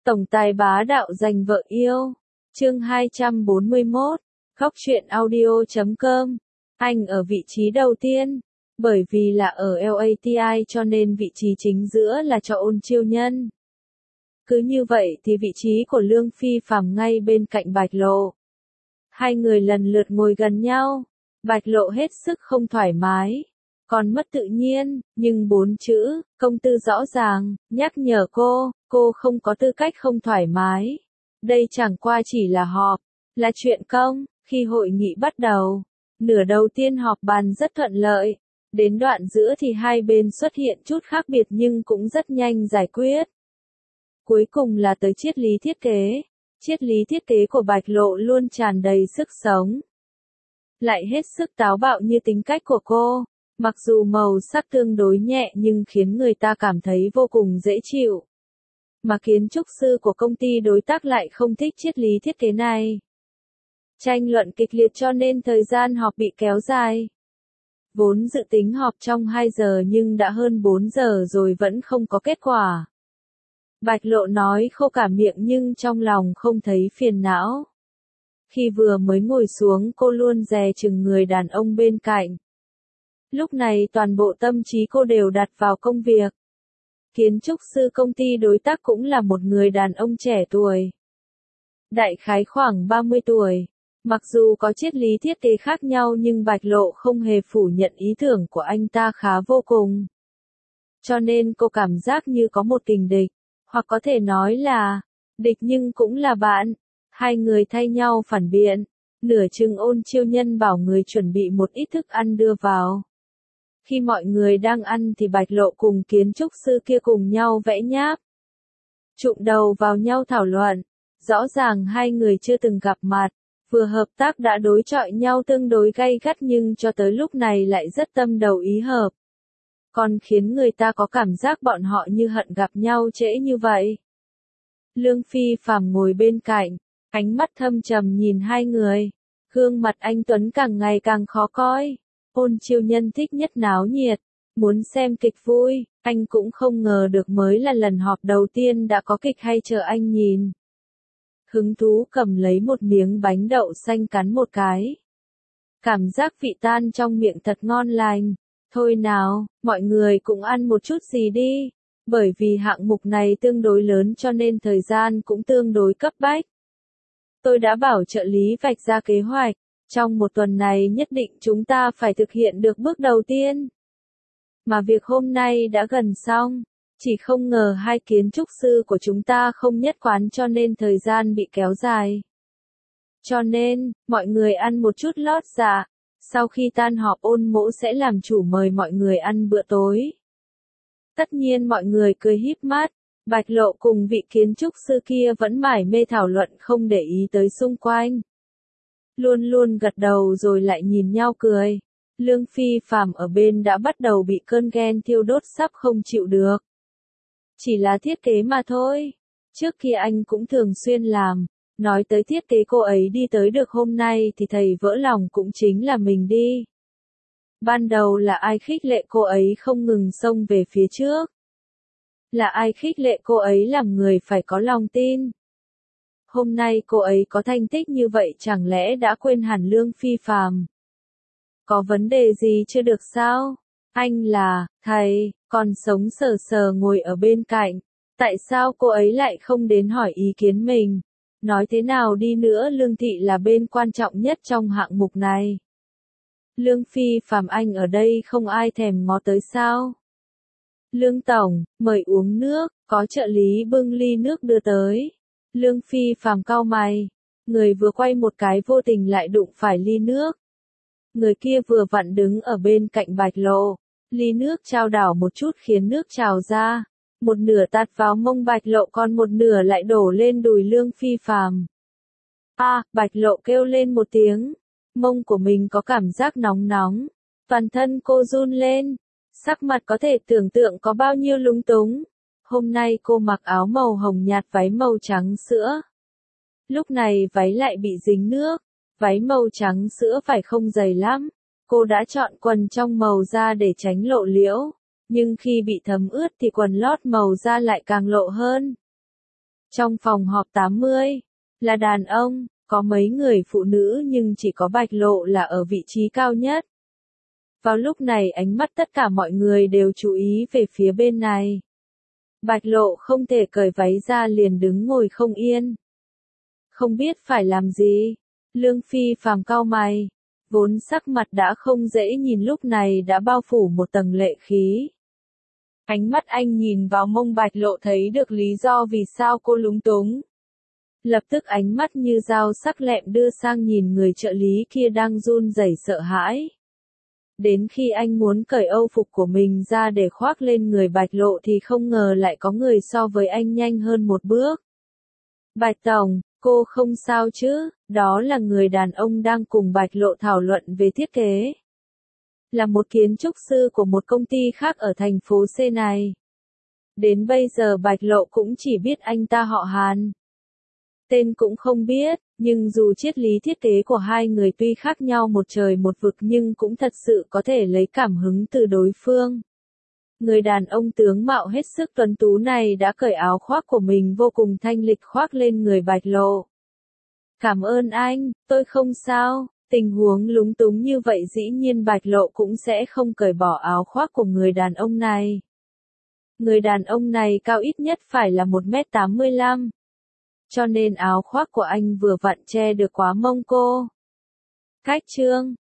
Tổng tài bá đạo giành vợ yêu. Chương 241. Góc truyện audio.com. Anh ở vị trí đầu tiên. Bởi vì là ở LATI cho nên vị trí chính giữa là cho Ôn Chiêu Nhân. Cứ như vậy thì vị trí của Lương Phi Phàm ngay bên cạnh Bạch Lộ. Hai người lần lượt ngồi gần nhau. Bạch Lộ hết sức không thoải mái. Còn mất tự nhiên, nhưng 4 chữ, công tư rõ ràng, nhắc nhở cô không có tư cách không thoải mái. Đây chẳng qua chỉ là họp, là chuyện công. Khi hội nghị bắt đầu, nửa đầu tiên họp bàn rất thuận lợi. Đến đoạn giữa thì hai bên xuất hiện chút khác biệt nhưng cũng rất nhanh giải quyết. Cuối cùng là tới triết lý thiết kế. Triết lý thiết kế của Bạch Lộ luôn tràn đầy sức sống. Lại hết sức táo bạo như tính cách của cô. Mặc dù màu sắc tương đối nhẹ nhưng khiến người ta cảm thấy vô cùng dễ chịu. Mà kiến trúc sư của công ty đối tác lại không thích triết lý thiết kế này. Tranh luận kịch liệt cho nên thời gian họp bị kéo dài. Vốn dự tính họp trong 2 giờ nhưng đã hơn 4 giờ rồi vẫn không có kết quả. Bạch Lộ nói khô cả miệng nhưng trong lòng không thấy phiền não. Khi vừa mới ngồi xuống cô luôn dè chừng người đàn ông bên cạnh. Lúc này toàn bộ tâm trí cô đều đặt vào công việc. Kiến trúc sư công ty đối tác cũng là một người đàn ông trẻ tuổi. Đại khái khoảng 30 tuổi. Mặc dù có triết lý thiết kế khác nhau nhưng Bạch Lộ không hề phủ nhận ý tưởng của anh ta khá vô cùng. Cho nên cô cảm giác như có một kình địch, hoặc có thể nói là địch nhưng cũng là bạn. Hai người thay nhau phản biện. Nửa chừng Ôn Chiêu Nhân bảo người chuẩn bị một ít thức ăn đưa vào. Khi mọi người đang ăn thì Bạch Lộ cùng kiến trúc sư kia cùng nhau vẽ nháp. Chụm đầu vào nhau thảo luận. Rõ ràng hai người chưa từng gặp mặt, vừa hợp tác đã đối chọi nhau tương đối gay gắt nhưng cho tới lúc này lại rất tâm đầu ý hợp. Còn khiến người ta có cảm giác bọn họ như hận gặp nhau trễ như vậy. Lương Phi Phàm ngồi bên cạnh, ánh mắt thâm trầm nhìn hai người. Gương mặt anh Tuấn càng ngày càng khó coi. Ôn Chiêu Nhân thích nhất náo nhiệt, muốn xem kịch vui, anh cũng không ngờ được mới là lần họp đầu tiên đã có kịch hay chờ anh nhìn. Hứng thú cầm lấy một miếng bánh đậu xanh cắn một cái. Cảm giác vị tan trong miệng thật ngon lành. Thôi nào, mọi người cũng ăn một chút gì đi. Bởi vì hạng mục này tương đối lớn cho nên thời gian cũng tương đối cấp bách. Tôi đã bảo trợ lý vạch ra kế hoạch. Trong một tuần này nhất định chúng ta phải thực hiện được bước đầu tiên. Mà việc hôm nay đã gần xong. Chỉ không ngờ hai kiến trúc sư của chúng ta không nhất quán cho nên thời gian bị kéo dài. Cho nên, mọi người ăn một chút lót dạ. Sau khi tan họp Ôn Mỗ sẽ làm chủ mời mọi người ăn bữa tối. Tất nhiên mọi người cười híp mắt. Bạch Lộ cùng vị kiến trúc sư kia vẫn mải mê thảo luận không để ý tới xung quanh. Luôn luôn gật đầu rồi lại nhìn nhau cười. Lương Phi Phàm ở bên đã bắt đầu bị cơn ghen thiêu đốt sắp không chịu được. Chỉ là thiết kế mà thôi. Trước kia anh cũng thường xuyên làm. Nói tới thiết kế cô ấy đi tới được hôm nay thì thầy vỡ lòng cũng chính là mình đi. Ban đầu là ai khích lệ cô ấy không ngừng xông về phía trước? Là ai khích lệ cô ấy làm người phải có lòng tin? Hôm nay cô ấy có thành tích như vậy chẳng lẽ đã quên hẳn Lương Phi Phàm? Có vấn đề gì chưa được sao? Anh là, thầy, còn sống sờ sờ ngồi ở bên cạnh. Tại sao cô ấy lại không đến hỏi ý kiến mình? Nói thế nào đi nữa Lương Thị là bên quan trọng nhất trong hạng mục này. Lương Phi Phàm anh ở đây không ai thèm ngó tới sao? Lương Tổng, mời uống nước, có trợ lý bưng ly nước đưa tới. Lương Phi Phàm cau mày. Người vừa quay một cái vô tình lại đụng phải ly nước. Người kia vừa vặn đứng ở bên cạnh Bạch Lộ. Ly nước trao đảo một chút khiến nước trào ra. Một nửa tạt vào mông Bạch Lộ còn một nửa lại đổ lên đùi Lương Phi Phàm. Bạch Lộ kêu lên một tiếng. Mông của mình có cảm giác nóng nóng. Toàn thân cô run lên. Sắc mặt có thể tưởng tượng có bao nhiêu lúng túng. Hôm nay cô mặc áo màu hồng nhạt váy màu trắng sữa. Lúc này váy lại bị dính nước. Váy màu trắng sữa phải không dày lắm. Cô đã chọn quần trong màu da để tránh lộ liễu. Nhưng khi bị thấm ướt thì quần lót màu da lại càng lộ hơn. Trong phòng họp 80, là đàn ông, có mấy người phụ nữ nhưng chỉ có Bạch Lộ là ở vị trí cao nhất. Vào lúc này ánh mắt tất cả mọi người đều chú ý về phía bên này. Bạch Lộ không thể cởi váy ra liền đứng ngồi không yên. Không biết phải làm gì. Lương Phi Phàm cau mày. Vốn sắc mặt đã không dễ nhìn lúc này đã bao phủ một tầng lệ khí. Ánh mắt anh nhìn vào mông Bạch Lộ thấy được lý do vì sao cô lúng túng. Lập tức ánh mắt như dao sắc lẹm đưa sang nhìn người trợ lý kia đang run rẩy sợ hãi. Đến khi anh muốn cởi âu phục của mình ra để khoác lên người Bạch Lộ thì không ngờ lại có người so với anh nhanh hơn một bước. Bạch Tổng, cô không sao chứ? Đó là người đàn ông đang cùng Bạch Lộ thảo luận về thiết kế. Là một kiến trúc sư của một công ty khác ở thành phố C này. Đến bây giờ Bạch Lộ cũng chỉ biết anh ta họ Hàn. Tên cũng không biết, nhưng dù triết lý thiết kế của hai người tuy khác nhau một trời một vực nhưng cũng thật sự có thể lấy cảm hứng từ đối phương. Người đàn ông tướng mạo hết sức tuấn tú này đã cởi áo khoác của mình vô cùng thanh lịch khoác lên người Bạch Lộ. Cảm ơn anh, tôi không sao. Tình huống lúng túng như vậy dĩ nhiên Bạch Lộ cũng sẽ không cởi bỏ áo khoác của người đàn ông này. Người đàn ông này cao ít nhất phải là 1m85. Cho nên áo khoác của anh vừa vặn che được quá mông cô. Khách trương,